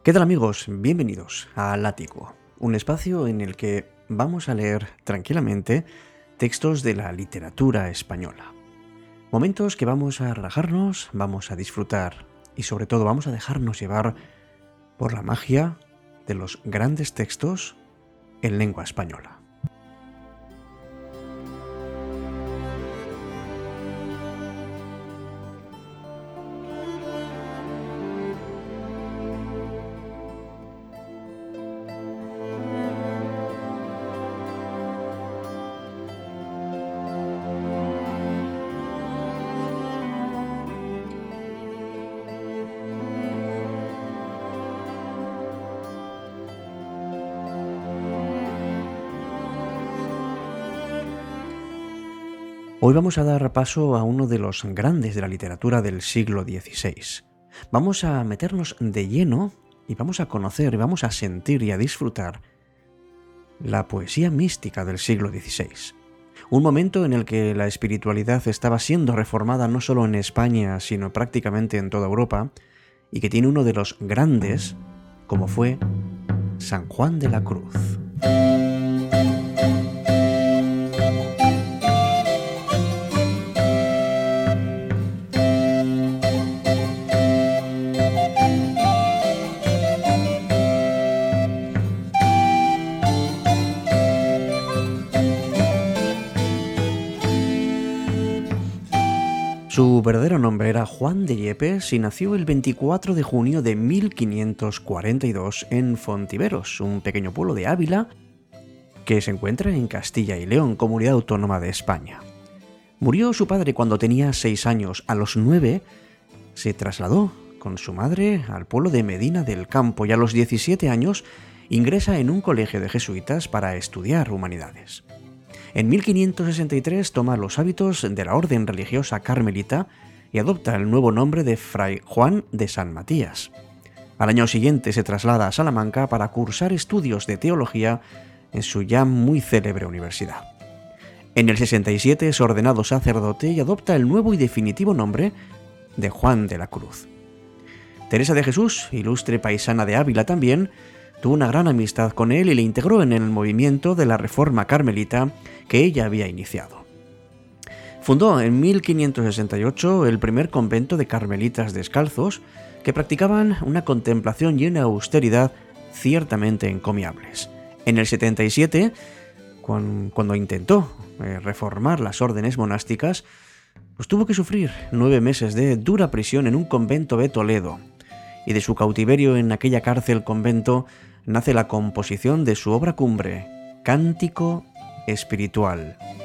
¿Qué tal amigos? Bienvenidos a Látigo, un espacio en el que vamos a leer tranquilamente textos de la literatura española. Momentos que vamos a relajarnos, vamos a disfrutar y sobre todo vamos a dejarnos llevar por la magia de los grandes textos en lengua española. Hoy vamos a dar paso a uno de los grandes de la literatura del siglo XVI. Vamos a meternos de lleno y vamos a conocer, vamos a sentir y a disfrutar la poesía mística del siglo XVI. Un momento en el que la espiritualidad estaba siendo reformada no solo en España, sino prácticamente en toda Europa, y que tiene uno de los grandes, como fue San Juan de la Cruz. Su verdadero nombre era Juan de Yepes y nació el 24 de junio de 1542 en Fontiveros, un pequeño pueblo de Ávila que se encuentra en Castilla y León, comunidad autónoma de España. Murió su padre cuando tenía 6 años. A los 9 se trasladó con su madre al pueblo de Medina del Campo y a los 17 años ingresa en un colegio de jesuitas para estudiar humanidades. En 1563 toma los hábitos de la orden religiosa carmelita y adopta el nuevo nombre de Fray Juan de San Matías. Al año siguiente se traslada a Salamanca para cursar estudios de teología en su ya muy célebre universidad. En el 67 es ordenado sacerdote y adopta el nuevo y definitivo nombre de Juan de la Cruz. Teresa de Jesús, ilustre paisana de Ávila también, tuvo una gran amistad con él y le integró en el movimiento de la Reforma Carmelita que ella había iniciado. Fundó en 1568 el primer convento de carmelitas descalzos que practicaban una contemplación y una austeridad ciertamente encomiables. En el 77, cuando intentó reformar las órdenes monásticas, pues tuvo que sufrir 9 meses de dura prisión en un convento de Toledo. Y de su cautiverio en aquella cárcel convento nace la composición de su obra cumbre, Cántico Espiritual.